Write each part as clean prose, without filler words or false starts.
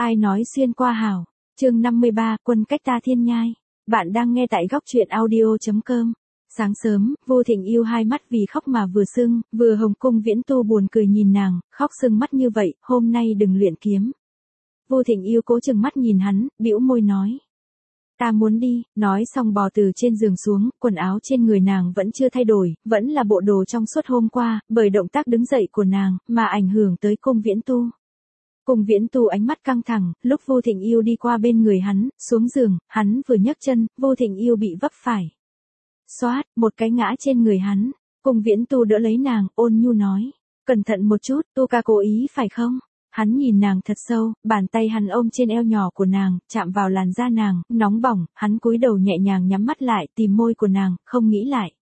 Ai nói xuyên qua hảo. Chương 53, quân cách ta thiên nhai. Bạn đang nghe tại góc truyện audio.com. Sáng sớm, Vô Thịnh Yêu hai mắt vì khóc mà vừa sưng, vừa hồng. Cung Viễn Tu buồn cười nhìn nàng, khóc sưng mắt như vậy, hôm nay đừng luyện kiếm. Vô Thịnh Yêu cố chừng mắt nhìn hắn, bĩu môi nói. Ta muốn đi, nói xong bò từ trên giường xuống, quần áo trên người nàng vẫn chưa thay đổi, vẫn là bộ đồ trong suốt hôm qua, bởi động tác đứng dậy của nàng, mà ảnh hưởng tới Cung Viễn Tu. Cung Viễn Tu ánh mắt căng thẳng, lúc Vô Thịnh Yêu đi qua bên người hắn, xuống giường, hắn vừa nhấc chân, Vô Thịnh Yêu bị vấp phải. Xoát, một cái ngã trên người hắn. Cung Viễn Tu đỡ lấy nàng, ôn nhu nói. Cẩn thận một chút, Tu ca cố ý phải không? Hắn nhìn nàng thật sâu, bàn tay hắn ôm trên eo nhỏ của nàng, chạm vào làn da nàng, nóng bỏng, hắn cúi đầu nhẹ nhàng nhắm mắt lại, tìm môi của nàng, không nghĩ lại.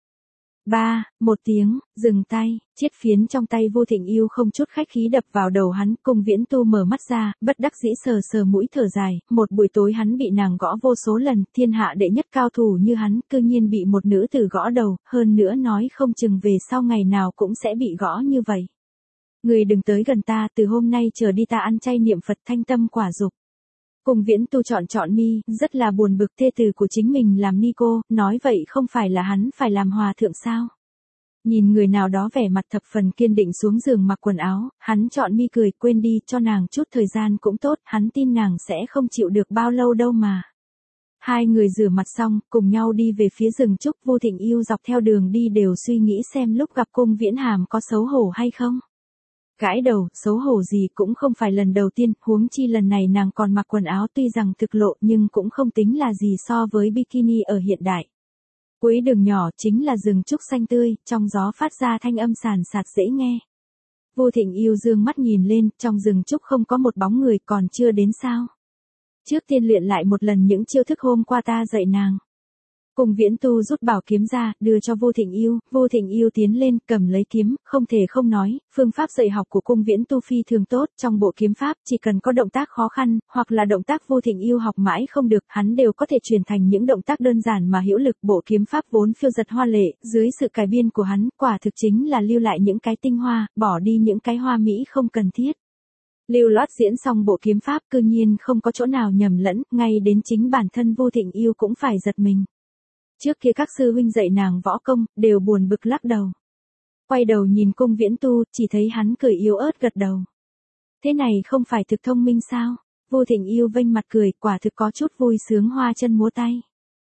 Một tiếng, dừng tay, chiếc phiến trong tay Vô Thịnh Yêu không chút khách khí đập vào đầu hắn. Cung Viễn Tu mở mắt ra, bất đắc dĩ sờ sờ mũi thở dài, một buổi tối hắn bị nàng gõ vô số lần, thiên hạ đệ nhất cao thủ như hắn, cư nhiên bị một nữ tử gõ đầu, hơn nữa nói không chừng về sau ngày nào cũng sẽ bị gõ như vậy. Người đừng tới gần ta, từ hôm nay trở đi ta ăn chay niệm Phật thanh tâm quả dục. Cung Viễn Tu chọn mi, rất là buồn bực thê tử của chính mình làm ni cô, nói vậy không phải là hắn phải làm hòa thượng sao? Nhìn người nào đó vẻ mặt thập phần kiên định xuống giường mặc quần áo, hắn chọn mi cười, quên đi, cho nàng chút thời gian cũng tốt, hắn tin nàng sẽ không chịu được bao lâu đâu mà. Hai người rửa mặt xong, cùng nhau đi về phía rừng trúc. Vô Thịnh Yêu dọc theo đường đi đều suy nghĩ xem lúc gặp Cung Viễn Hàm có xấu hổ hay không. Gãi đầu, xấu hổ gì cũng không phải lần đầu tiên, huống chi lần này nàng còn mặc quần áo tuy rằng thực lộ nhưng cũng không tính là gì so với bikini ở hiện đại. Cuối đường nhỏ chính là rừng trúc xanh tươi, trong gió phát ra thanh âm sàn sạt dễ nghe. Vô Thịnh Yêu dương mắt nhìn lên, trong rừng trúc không có một bóng người, còn chưa đến sao. Trước tiên luyện lại một lần những chiêu thức hôm qua ta dạy nàng. Cung Viễn Tu rút bảo kiếm ra, đưa cho Vô Thịnh Yêu. Vô Thịnh Yêu tiến lên, cầm lấy kiếm, không thể không nói, phương pháp dạy học của Cung Viễn Tu phi thường tốt, trong bộ kiếm pháp, chỉ cần có động tác khó khăn, hoặc là động tác Vô Thịnh Yêu học mãi không được, hắn đều có thể truyền thành những động tác đơn giản mà hữu lực. Bộ kiếm pháp vốn phiêu dật hoa lệ, dưới sự cải biên của hắn, quả thực chính là lưu lại những cái tinh hoa, bỏ đi những cái hoa mỹ không cần thiết. Lưu loát diễn xong bộ kiếm pháp, cư nhiên không có chỗ nào nhầm lẫn, ngay đến chính bản thân Vô Thịnh Yêu cũng phải giật mình. Trước kia các sư huynh dạy nàng võ công, đều buồn bực lắc đầu. Quay đầu nhìn Cung Viễn Tu, chỉ thấy hắn cười yếu ớt gật đầu. Thế này không phải thực thông minh sao? Vô Thịnh Yêu vênh mặt cười, quả thực có chút vui sướng hoa chân múa tay.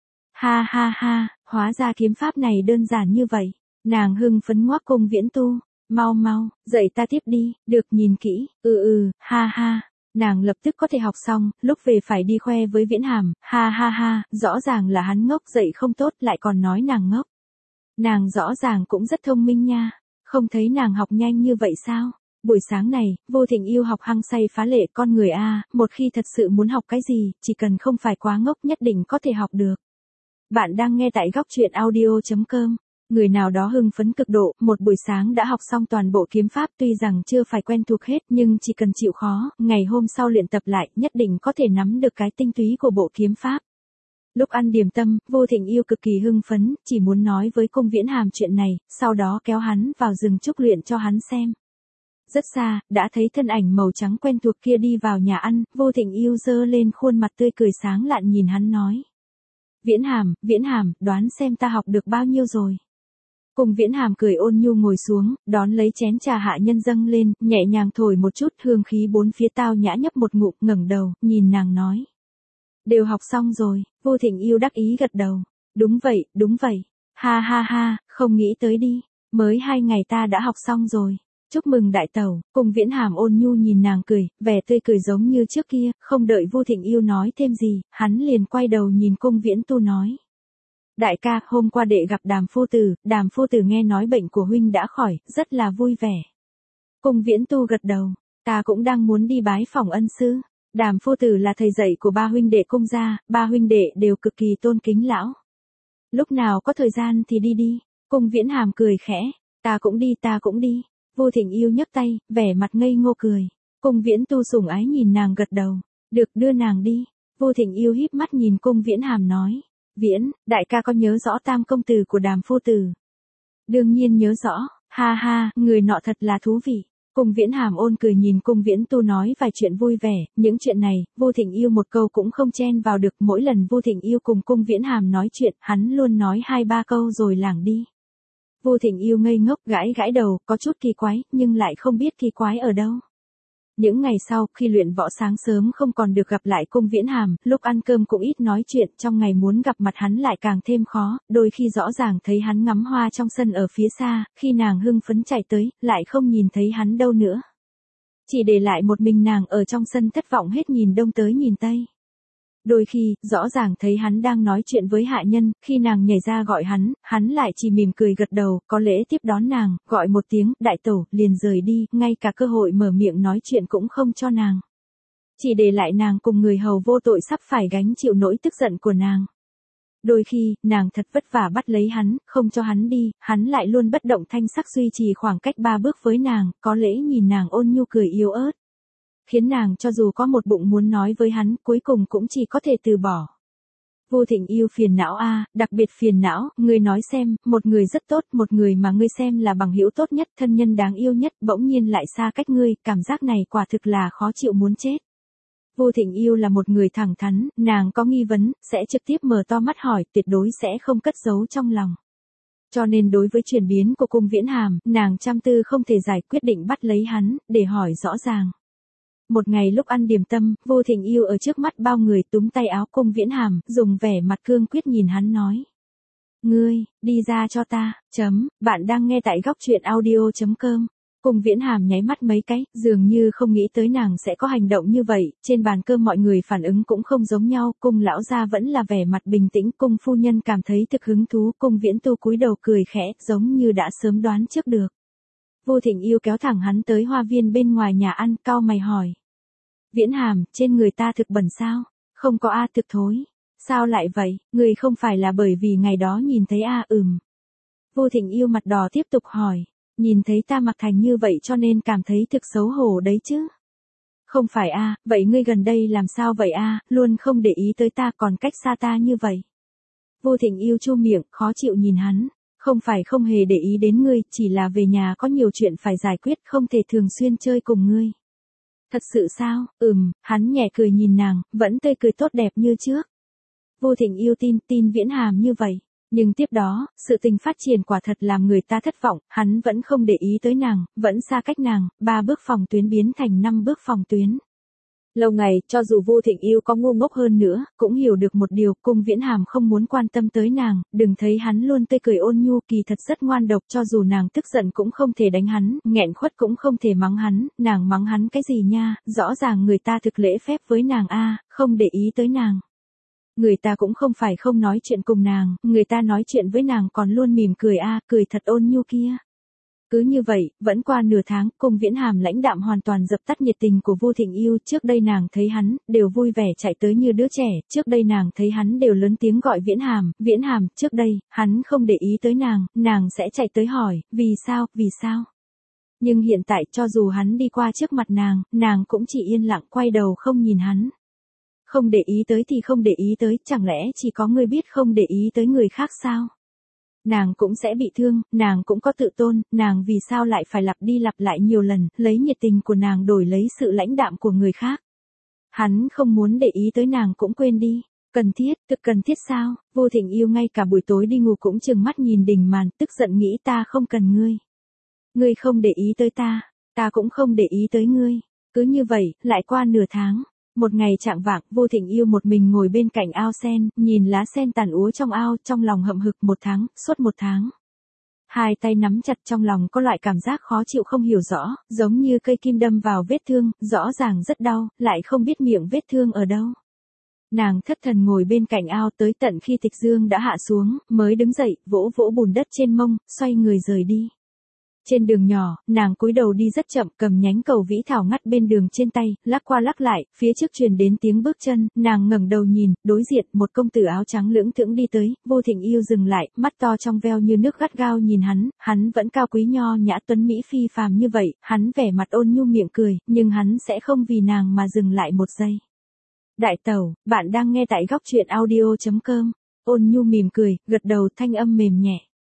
Ha ha ha, hóa ra kiếm pháp này đơn giản như vậy. Nàng hưng phấn ngoác Cung Viễn Tu. Mau, dạy ta tiếp đi, được nhìn kỹ, ha ha. Nàng lập tức có thể học xong, lúc về phải đi khoe với Viễn Hàm, ha ha ha, rõ ràng là hắn ngốc, dạy không tốt lại còn nói nàng ngốc. Nàng rõ ràng cũng rất thông minh nha, không thấy nàng học nhanh như vậy sao? Buổi sáng này, Vô Thịnh Yêu học hăng say phá lệ, con người một khi thật sự muốn học cái gì, chỉ cần không phải quá ngốc nhất định có thể học được. Bạn đang nghe tại góc truyện audio.com. Người nào đó hưng phấn cực độ, một buổi sáng đã học xong toàn bộ kiếm pháp, tuy rằng chưa phải quen thuộc hết nhưng chỉ cần chịu khó, ngày hôm sau luyện tập lại, nhất định có thể nắm được cái tinh túy của bộ kiếm pháp. Lúc ăn điểm tâm, Vô Thịnh Yêu cực kỳ hưng phấn, chỉ muốn nói với Cung Viễn Hàm chuyện này, sau đó kéo hắn vào rừng trúc luyện cho hắn xem. Rất xa, đã thấy thân ảnh màu trắng quen thuộc kia đi vào nhà ăn, Vô Thịnh Yêu giơ lên khuôn mặt tươi cười sáng lạn nhìn hắn nói. Viễn Hàm, đoán xem ta học được bao nhiêu rồi. Cung Viễn Hàm cười ôn nhu ngồi xuống, đón lấy chén trà hạ nhân dâng lên, nhẹ nhàng thổi một chút, hương khí bốn phía tao nhã nhấp một ngụm, ngẩng đầu, nhìn nàng nói. Đều học xong rồi. Vô Thịnh Yêu đắc ý gật đầu. Đúng vậy. Ha ha ha, không nghĩ tới đi. Mới 2 ngày ta đã học xong rồi. Chúc mừng đại tẩu. Cung Viễn Hàm ôn nhu nhìn nàng cười, vẻ tươi cười giống như trước kia, không đợi Vô Thịnh Yêu nói thêm gì, hắn liền quay đầu nhìn Cung Viễn Tu nói. Đại ca, hôm qua đệ gặp Đàm phu tử nghe nói bệnh của huynh đã khỏi, rất là vui vẻ. Cung Viễn Tu gật đầu, ta cũng đang muốn đi bái phỏng ân sư. Đàm phu tử là thầy dạy của 3 huynh đệ Cung gia, 3 huynh đệ đều cực kỳ tôn kính lão. Lúc nào có thời gian thì đi. Cung Viễn Hàm cười khẽ, ta cũng đi. Vô Thịnh Yêu nhấc tay, vẻ mặt ngây ngô cười. Cung Viễn Tu sủng ái nhìn nàng gật đầu, được, đưa nàng đi. Vô Thịnh Yêu híp mắt nhìn Cung Viễn Hàm nói. Đại ca có nhớ rõ tam công tử của Đàm phu tử? Đương nhiên nhớ rõ, ha ha, người nọ thật là thú vị. Cung Viễn Hàm ôn cười nhìn Cung Viễn Tu nói vài chuyện vui vẻ, những chuyện này, Vu Thịnh Yêu một câu cũng không chen vào được, mỗi lần Vu Thịnh Yêu cùng Cung Viễn Hàm nói chuyện, hắn luôn nói 2-3 câu rồi lảng đi. Vu Thịnh Yêu ngây ngốc gãi gãi đầu, có chút kỳ quái, nhưng lại không biết kỳ quái ở đâu. Những ngày sau, khi luyện võ sáng sớm không còn được gặp lại Cung Viễn Hàm, lúc ăn cơm cũng ít nói chuyện, trong ngày muốn gặp mặt hắn lại càng thêm khó, đôi khi rõ ràng thấy hắn ngắm hoa trong sân ở phía xa, khi nàng hưng phấn chạy tới, lại không nhìn thấy hắn đâu nữa. Chỉ để lại một mình nàng ở trong sân thất vọng hết nhìn đông tới nhìn tây. Đôi khi, rõ ràng thấy hắn đang nói chuyện với hạ nhân, khi nàng nhảy ra gọi hắn lại chỉ mỉm cười gật đầu, có lễ tiếp đón nàng, gọi một tiếng, đại tổ, liền rời đi, ngay cả cơ hội mở miệng nói chuyện cũng không cho nàng. Chỉ để lại nàng cùng người hầu vô tội sắp phải gánh chịu nỗi tức giận của nàng. Đôi khi, nàng thật vất vả bắt lấy hắn, không cho hắn đi, hắn lại luôn bất động thanh sắc duy trì khoảng cách 3 bước với nàng, có lẽ nhìn nàng ôn nhu cười yếu ớt. Khiến nàng cho dù có một bụng muốn nói với hắn, cuối cùng cũng chỉ có thể từ bỏ. Vu Thịnh Yêu phiền não đặc biệt phiền não, ngươi nói xem, một người rất tốt, một người mà ngươi xem là bằng hữu tốt nhất, thân nhân đáng yêu nhất, bỗng nhiên lại xa cách ngươi, cảm giác này quả thực là khó chịu muốn chết. Vu Thịnh Yêu là một người thẳng thắn, nàng có nghi vấn, sẽ trực tiếp mở to mắt hỏi, tuyệt đối sẽ không cất giấu trong lòng. Cho nên đối với chuyển biến của Cung Viễn Hàm, nàng trăm tư không thể giải, quyết định bắt lấy hắn, để hỏi rõ ràng. Một ngày lúc ăn điểm tâm, Vu Thịnh Yêu ở trước mắt bao người túm tay áo Cung Viễn Hàm, dùng vẻ mặt cương quyết nhìn hắn nói. Ngươi, đi ra cho ta, bạn đang nghe tại góc truyện audio.com. Cung Viễn Hàm nháy mắt mấy cái, dường như không nghĩ tới nàng sẽ có hành động như vậy, trên bàn cơm mọi người phản ứng cũng không giống nhau, Cung lão gia vẫn là vẻ mặt bình tĩnh, Cung phu nhân cảm thấy thực hứng thú, Cung Viễn Tu cúi đầu cười khẽ, giống như đã sớm đoán trước được. Vu Thịnh Yêu kéo thẳng hắn tới hoa viên bên ngoài nhà ăn, cau mày hỏi. Viễn Hàm, trên người ta thực bẩn sao? Không có thực thối. Sao lại vậy, người không phải là bởi vì ngày đó nhìn thấy Vu Thịnh Yêu mặt đỏ tiếp tục hỏi. Nhìn thấy ta mặc thành như vậy cho nên cảm thấy thực xấu hổ đấy chứ. Không phải vậy ngươi gần đây làm sao vậy luôn không để ý tới ta còn cách xa ta như vậy. Vu Thịnh Yêu chu miệng, khó chịu nhìn hắn. Không phải không hề để ý đến ngươi, chỉ là về nhà có nhiều chuyện phải giải quyết, không thể thường xuyên chơi cùng ngươi. Thật sự sao? Hắn nhẹ cười nhìn nàng, vẫn tươi cười tốt đẹp như trước. Vu Thịnh Yêu tin Viễn Hàm như vậy. Nhưng tiếp đó, sự tình phát triển quả thật làm người ta thất vọng, hắn vẫn không để ý tới nàng, vẫn xa cách nàng, 3 bước phòng tuyến biến thành 5 bước phòng tuyến. Lâu ngày, cho dù Vu Thịnh Yêu có ngu ngốc hơn nữa, cũng hiểu được một điều, Cung Viễn Hàm không muốn quan tâm tới nàng, đừng thấy hắn luôn tươi cười ôn nhu, kỳ thật rất ngoan độc, cho dù nàng tức giận cũng không thể đánh hắn, nghẹn khuất cũng không thể mắng hắn, nàng mắng hắn cái gì nha, rõ ràng người ta thực lễ phép với nàng không để ý tới nàng. Người ta cũng không phải không nói chuyện cùng nàng, người ta nói chuyện với nàng còn luôn mỉm cười cười thật ôn nhu kia. Cứ như vậy, vẫn qua nửa tháng, Cung Viễn Hàm lãnh đạm hoàn toàn dập tắt nhiệt tình của Vu Thịnh Yêu, trước đây nàng thấy hắn, đều vui vẻ chạy tới như đứa trẻ, trước đây nàng thấy hắn đều lớn tiếng gọi Viễn Hàm, trước đây, hắn không để ý tới nàng sẽ chạy tới hỏi, vì sao? Nhưng hiện tại cho dù hắn đi qua trước mặt nàng cũng chỉ yên lặng quay đầu không nhìn hắn. Không để ý tới thì không để ý tới, chẳng lẽ chỉ có người biết không để ý tới người khác sao? Nàng cũng sẽ bị thương, nàng cũng có tự tôn, nàng vì sao lại phải lặp đi lặp lại nhiều lần, lấy nhiệt tình của nàng đổi lấy sự lãnh đạm của người khác. Hắn không muốn để ý tới nàng cũng quên đi. Thực cần thiết sao? Vu Thịnh Yêu ngay cả buổi tối đi ngủ cũng trừng mắt nhìn đỉnh màn, tức giận nghĩ ta không cần ngươi. Ngươi không để ý tới ta cũng không để ý tới ngươi. Cứ như vậy, lại qua nửa tháng. Một ngày chạng vạng, Vu Thịnh Yêu một mình ngồi bên cạnh ao sen, nhìn lá sen tàn úa trong ao, trong lòng hậm hực suốt một tháng. Hai tay nắm chặt, trong lòng có loại cảm giác khó chịu không hiểu rõ, giống như cây kim đâm vào vết thương, rõ ràng rất đau, lại không biết miệng vết thương ở đâu. Nàng thất thần ngồi bên cạnh ao tới tận khi Tịch Dương đã hạ xuống, mới đứng dậy, vỗ vỗ bùn đất trên mông, xoay người rời đi. Trên đường nhỏ, nàng cúi đầu đi rất chậm, cầm nhánh cầu vĩ thảo ngắt bên đường trên tay, lắc qua lắc lại, phía trước truyền đến tiếng bước chân, nàng ngẩng đầu nhìn, đối diện, một công tử áo trắng lưỡng thững đi tới, Vu Thịnh Yêu dừng lại, mắt to trong veo như nước gắt gao nhìn hắn vẫn cao quý nho nhã tuấn mỹ phi phàm như vậy, hắn vẻ mặt ôn nhu miệng cười, nhưng hắn sẽ không vì nàng mà dừng lại một giây. Đại tẩu, bạn đang nghe tại góc truyện audio.com, ôn nhu mỉm cười, gật đầu thanh âm mềm nhẹ.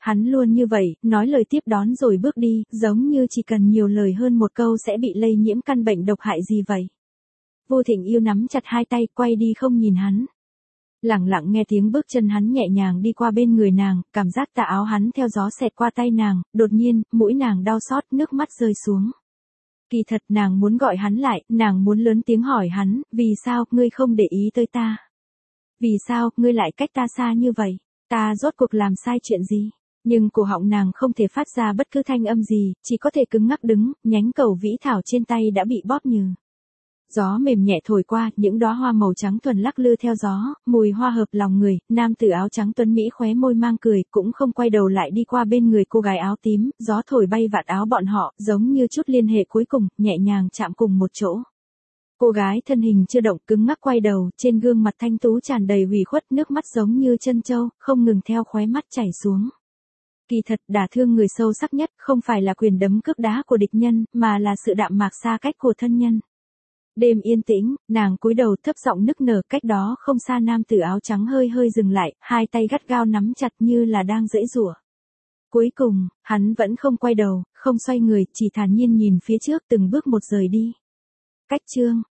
hắn luôn như vậy, nói lời tiếp đón rồi bước đi, giống như chỉ cần nhiều lời hơn một câu sẽ bị lây nhiễm căn bệnh độc hại gì vậy. Vô Thịnh Yêu nắm chặt hai tay, quay đi không nhìn hắn. Lặng lặng nghe tiếng bước chân hắn nhẹ nhàng đi qua bên người nàng, cảm giác tà áo hắn theo gió xẹt qua tay nàng, đột nhiên, mũi nàng đau xót, nước mắt rơi xuống. Kỳ thật nàng muốn gọi hắn lại, nàng muốn lớn tiếng hỏi hắn, vì sao, ngươi không để ý tới ta? Vì sao, ngươi lại cách ta xa như vậy? Ta rốt cuộc làm sai chuyện gì? Nhưng cổ họng nàng không thể phát ra bất cứ thanh âm gì, chỉ có thể cứng ngắc đứng, nhánh cầu vĩ thảo trên tay đã bị bóp nhừ. Gió mềm nhẹ thổi qua, những đóa hoa màu trắng thuần lắc lư theo gió, mùi hoa hợp lòng người, nam tử áo trắng tuấn mỹ khóe môi mang cười, cũng không quay đầu lại đi qua bên người cô gái áo tím, gió thổi bay vạt áo bọn họ, giống như chút liên hệ cuối cùng, nhẹ nhàng chạm cùng một chỗ. Cô gái thân hình chưa động, cứng ngắc quay đầu, trên gương mặt thanh tú tràn đầy ủy khuất, nước mắt giống như chân trâu, không ngừng theo khóe mắt chảy xuống. Kỳ thật, đả thương người sâu sắc nhất, không phải là quyền đấm cước đá của địch nhân, mà là sự đạm mạc xa cách của thân nhân. Đêm yên tĩnh, nàng cúi đầu thấp giọng nức nở, cách đó không xa nam tử áo trắng hơi hơi dừng lại, hai tay gắt gao nắm chặt như là đang giãy giụa. Cuối cùng, hắn vẫn không quay đầu, không xoay người, chỉ thản nhiên nhìn phía trước từng bước một rời đi. Cách chương